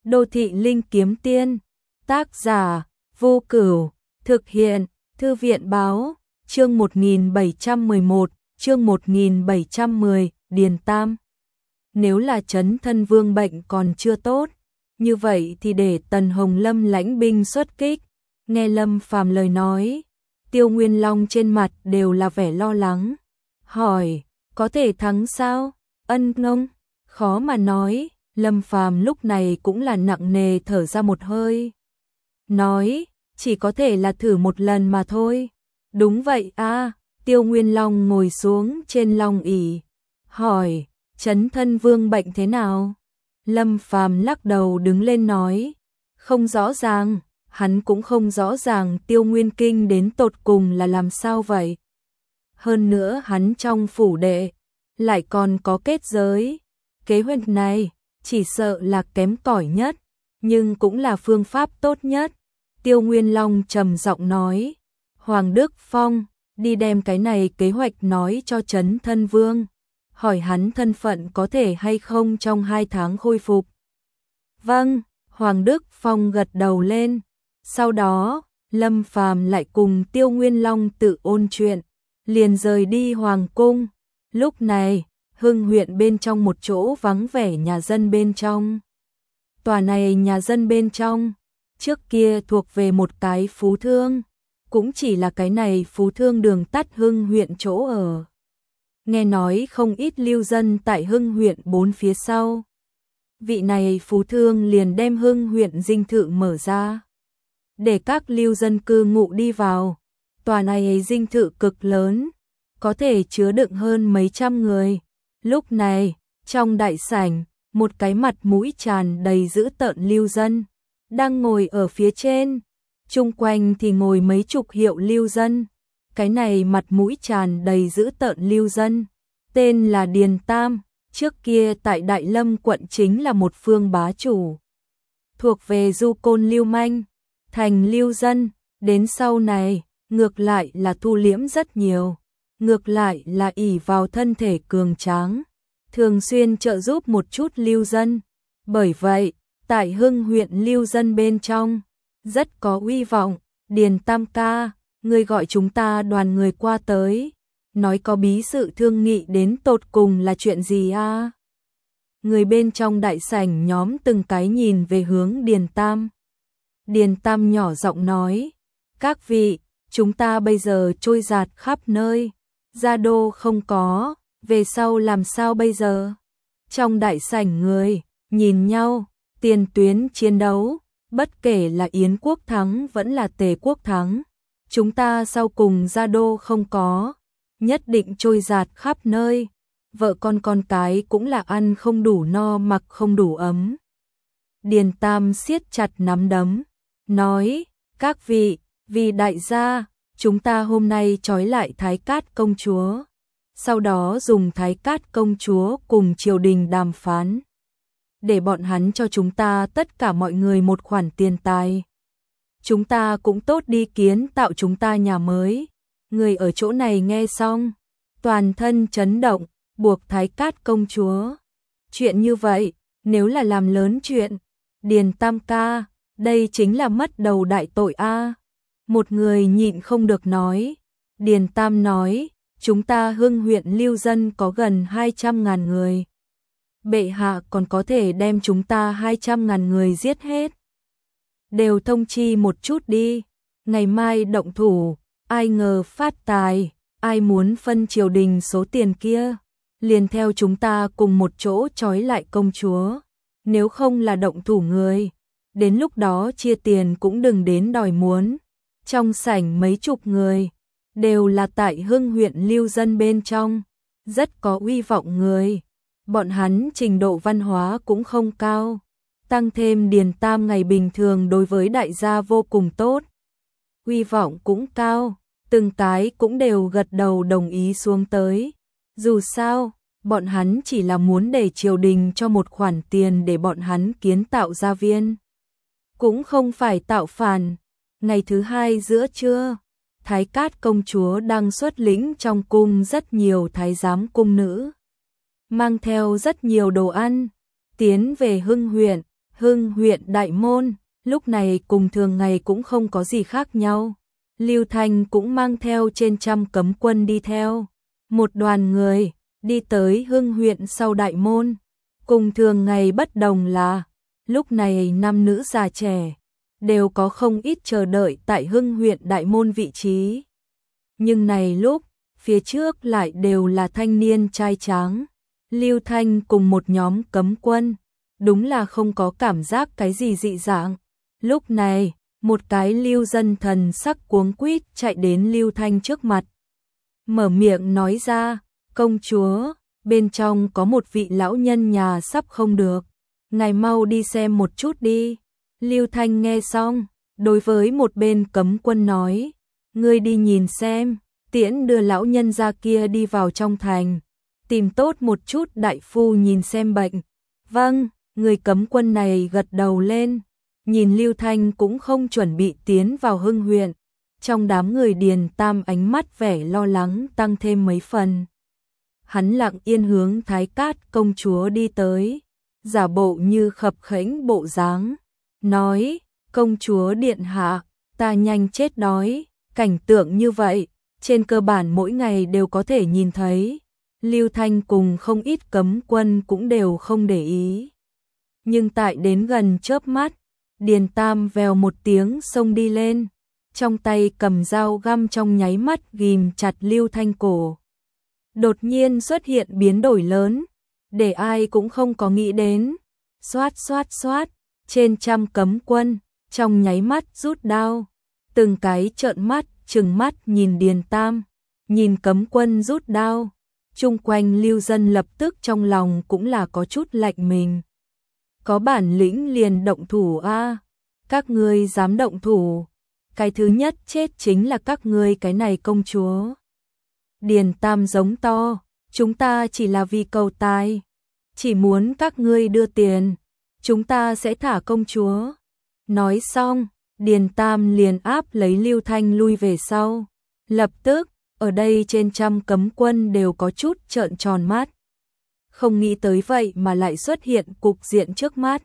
Đô thị linh kiếm tiên, tác giả, Vô Cửu, thực hiện, Thư viện báo, chương 1711, chương 1710, Điền Tam. Nếu là Trấn Thân Vương bệnh còn chưa tốt, như vậy thì để Tần Hồng Lâm lãnh binh xuất kích. Nghe Lâm Phàm lời nói, Tiêu Nguyên Long trên mặt đều là vẻ lo lắng, hỏi, có thể thắng sao? Ân Nông, khó mà nói. Lâm Phàm lúc này cũng là nặng nề thở ra một hơi, nói, chỉ có thể là thử một lần mà thôi. Đúng vậy a. Tiêu Nguyên Long ngồi xuống trên long ỷ, hỏi, Trấn Thân Vương bệnh thế nào? Lâm Phàm lắc đầu đứng lên nói, không rõ ràng, hắn cũng không rõ ràng Tiêu Nguyên Kinh đến tột cùng là làm sao vậy. Hơn nữa hắn trong phủ đệ lại còn có kết giới, kế hoạch này chỉ sợ là kém cỏi nhất, nhưng cũng là phương pháp tốt nhất. Tiêu Nguyên Long trầm giọng nói, Hoàng Đức Phong, đi đem cái này kế hoạch nói cho Trấn Thân Vương, hỏi hắn thân phận có thể hay không trong 2 tháng khôi phục. Vâng, Hoàng Đức Phong gật đầu lên. Sau đó, Lâm Phàm lại cùng Tiêu Nguyên Long tự ôn chuyện, liền rời đi Hoàng Cung. Lúc này, Hưng huyện bên trong một chỗ vắng vẻ nhà dân bên trong. Tòa này nhà dân bên trong, trước kia thuộc về một cái phú thương, cũng chỉ là cái này phú thương đường tắt Hưng huyện chỗ ở. Nghe nói không ít lưu dân tại Hưng huyện 4 phía sau. Vị này phú thương liền đem Hưng huyện dinh thự mở ra, để các lưu dân cư ngụ đi vào. Tòa này dinh thự cực lớn, có thể chứa đựng hơn mấy trăm người. Lúc này, trong đại sảnh, một cái mặt mũi tràn đầy dữ tợn lưu dân đang ngồi ở phía trên, chung quanh thì ngồi mấy chục hiệu lưu dân. Cái này mặt mũi tràn đầy dữ tợn lưu dân, tên là Điền Tam, trước kia tại Đại Lâm quận chính là một phương bá chủ, thuộc về du côn lưu manh, thành lưu dân, đến sau này, ngược lại là thu liễm rất nhiều, ngược lại là ỷ vào thân thể cường tráng, thường xuyên trợ giúp một chút lưu dân. Bởi vậy, tại Hưng huyện lưu dân bên trong, rất có uy vọng. Điền Tam ca, người gọi chúng ta đoàn người qua tới, nói có bí sự thương nghị đến tột cùng là chuyện gì a? Người bên trong đại sảnh nhóm từng cái nhìn về hướng Điền Tam. Điền Tam nhỏ giọng nói, các vị, chúng ta bây giờ trôi dạt khắp nơi, gia đô không có, về sau làm sao bây giờ? Trong đại sảnh người nhìn nhau, tiền tuyến chiến đấu, bất kể là Yến quốc thắng vẫn là Tề quốc thắng, chúng ta sau cùng gia đô không có, nhất định trôi dạt khắp nơi, vợ con cái cũng là ăn không đủ no mặc không đủ ấm. Điền Tam siết chặt nắm đấm, nói, các vị, vì đại gia, chúng ta hôm nay trói lại Thái Cát công chúa, sau đó dùng Thái Cát công chúa cùng triều đình đàm phán, để bọn hắn cho chúng ta tất cả mọi người một khoản tiền tài. Chúng ta cũng tốt đi kiến tạo chúng ta nhà mới. Người ở chỗ này nghe xong, toàn thân chấn động, buộc Thái Cát công chúa. Chuyện như vậy, nếu là làm lớn chuyện, Điền Tam ca, đây chính là mất đầu đại tội a. Một người nhịn không được nói. Điền Tam nói, chúng ta Hưng huyện lưu dân có gần 200.000 người. Bệ hạ còn có thể đem chúng ta 200.000 người giết hết. Đều thông chi một chút đi, ngày mai động thủ, ai ngờ phát tài, ai muốn phân triều đình số tiền kia, liền theo chúng ta cùng một chỗ trói lại công chúa. Nếu không là động thủ người, đến lúc đó chia tiền cũng đừng đến đòi muốn. Trong sảnh mấy chục người, đều là tại Hưng huyện lưu dân bên trong, rất có uy vọng người. Bọn hắn trình độ văn hóa cũng không cao, tăng thêm Điền Tam ngày bình thường đối với đại gia vô cùng tốt, uy vọng cũng cao, từng cái cũng đều gật đầu đồng ý xuống tới. Dù sao, bọn hắn chỉ là muốn để triều đình cho một khoản tiền để bọn hắn kiến tạo gia viên, cũng không phải tạo phản. Ngày thứ hai giữa trưa, Thái Cát công chúa đang xuất lĩnh trong cung rất nhiều thái giám cung nữ, mang theo rất nhiều đồ ăn, tiến về Hưng huyện. Hưng huyện đại môn, lúc này cùng thường ngày cũng không có gì khác nhau. Lưu Thanh cũng mang theo trên trăm cấm quân đi theo. Một đoàn người, đi tới Hưng huyện sau đại môn. Cùng thường ngày bất đồng là, lúc này nam nữ già trẻ, đều có không ít chờ đợi tại Hưng huyện đại môn vị trí. Nhưng này lúc, phía trước lại đều là thanh niên trai tráng. Lưu Thanh cùng một nhóm cấm quân, đúng là không có cảm giác cái gì dị dạng. Lúc này, một cái lưu dân thần sắc cuống quýt chạy đến Lưu Thanh trước mặt. Mở miệng nói ra, công chúa, bên trong có một vị lão nhân nhà sắp không được. Ngài mau đi xem một chút đi. Lưu Thanh nghe xong, đối với một bên cấm quân nói, ngươi đi nhìn xem, tiễn đưa lão nhân ra kia đi vào trong thành, tìm tốt một chút đại phu nhìn xem bệnh. Vâng, người cấm quân này gật đầu lên, nhìn Lưu Thanh cũng không chuẩn bị tiến vào Hưng huyện. Trong đám người Điền Tam ánh mắt vẻ lo lắng tăng thêm mấy phần. Hắn lặng yên hướng Thái Cát công chúa đi tới, giả bộ như khập khểnh bộ dáng, nói, công chúa điện hạ, ta nhanh chết đói. Cảnh tượng như vậy, trên cơ bản mỗi ngày đều có thể nhìn thấy. Lưu Thanh cùng không ít cấm quân cũng đều không để ý. Nhưng tại đến gần chớp mắt, Điền Tam vèo một tiếng xông đi lên, trong tay cầm dao găm trong nháy mắt ghim chặt Lưu Thanh cổ. Đột nhiên xuất hiện biến đổi lớn, để ai cũng không có nghĩ đến. Xoát xoát xoát, trên trăm cấm quân, trong nháy mắt rút đao, từng cái trợn mắt, trừng mắt nhìn Điền Tam, nhìn cấm quân rút đao, chung quanh lưu dân lập tức trong lòng cũng là có chút lạnh mình. Có bản lĩnh liền động thủ a, các ngươi dám động thủ, cái thứ nhất chết chính là các ngươi cái này công chúa. Điền Tam giống to, chúng ta chỉ là vì cầu tài, chỉ muốn các ngươi đưa tiền, chúng ta sẽ thả công chúa. Nói xong, Điền Tam liền áp lấy Lưu Thanh lui về sau. Lập tức, ở đây trên trăm cấm quân đều có chút trợn tròn mắt. Không nghĩ tới vậy mà lại xuất hiện cục diện trước mắt.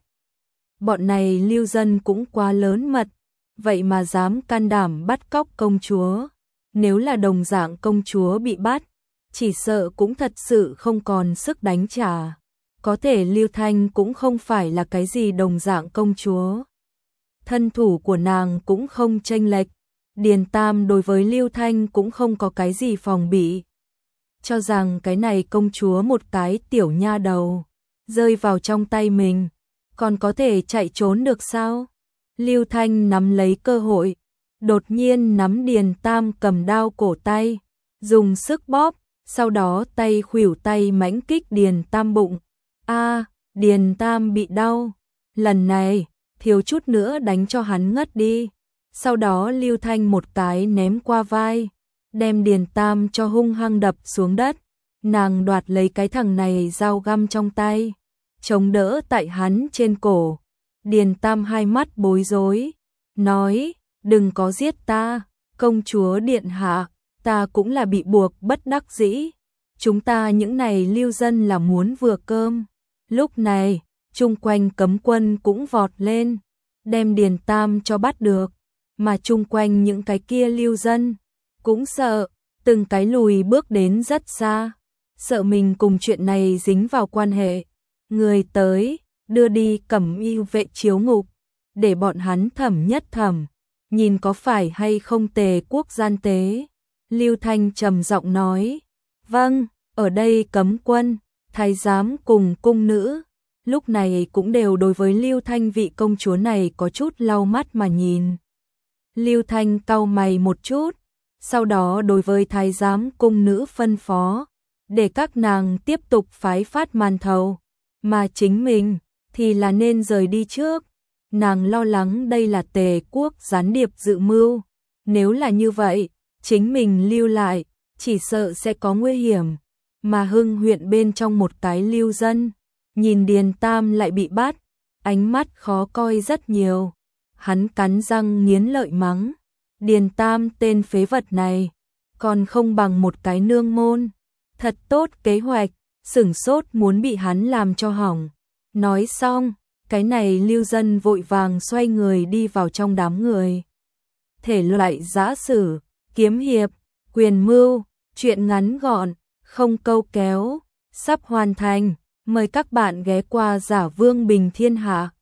Bọn này lưu dân cũng quá lớn mật, vậy mà dám can đảm bắt cóc công chúa. Nếu là đồng dạng công chúa bị bắt, chỉ sợ cũng thật sự không còn sức đánh trả. Có thể Lưu Thanh cũng không phải là cái gì đồng dạng công chúa. Thân thủ của nàng cũng không chênh lệch. Điền Tam đối với Lưu Thanh cũng không có cái gì phòng bị. Cho rằng cái này công chúa một cái tiểu nha đầu, rơi vào trong tay mình, còn có thể chạy trốn được sao? Lưu Thanh nắm lấy cơ hội, đột nhiên nắm Điền Tam cầm đao cổ tay, dùng sức bóp, sau đó tay khuỷu tay mãnh kích Điền Tam bụng. A, Điền Tam bị đau, lần này thiếu chút nữa đánh cho hắn ngất đi. Sau đó Lưu Thanh một cái ném qua vai, đem Điền Tam cho hung hăng đập xuống đất. Nàng đoạt lấy cái thằng này dao găm trong tay, chống đỡ tại hắn trên cổ. Điền Tam hai mắt bối rối, nói, đừng có giết ta, công chúa điện hạ, ta cũng là bị buộc bất đắc dĩ. Chúng ta những này lưu dân là muốn vừa cơm. Lúc này, chung quanh cấm quân cũng vọt lên, đem Điền Tam cho bắt được, mà chung quanh những cái kia lưu dân cũng sợ, từng cái lùi bước đến rất xa, sợ mình cùng chuyện này dính vào quan hệ. Người tới, đưa đi Cẩm Y vệ chiếu ngục, để bọn hắn thẩm nhất thẩm, nhìn có phải hay không Tề quốc gian tế. Lưu Thanh trầm giọng nói, vâng, ở đây cấm quân, thái giám cùng cung nữ, lúc này cũng đều đối với Lưu Thanh vị công chúa này có chút lau mắt mà nhìn. Lưu Thanh cau mày một chút, sau đó đối với thái giám cung nữ phân phó, để các nàng tiếp tục phái phát màn thầu, mà chính mình thì là nên rời đi trước. Nàng lo lắng đây là Tề quốc gián điệp dự mưu, nếu là như vậy, chính mình lưu lại, chỉ sợ sẽ có nguy hiểm. Mà Hưng huyện bên trong một cái lưu dân, nhìn Điền Tam lại bị bắt, ánh mắt khó coi rất nhiều. Hắn cắn răng nghiến lợi mắng, Điền Tam tên phế vật này, còn không bằng một cái nương môn. Thật tốt kế hoạch, sửng sốt muốn bị hắn làm cho hỏng. Nói xong, cái này Lưu Dân vội vàng xoay người đi vào trong đám người. Thể loại giã sử, kiếm hiệp, quyền mưu, truyện ngắn gọn, không câu kéo, sắp hoàn thành. Mời các bạn ghé qua Giả Vương Bình Thiên Hạ.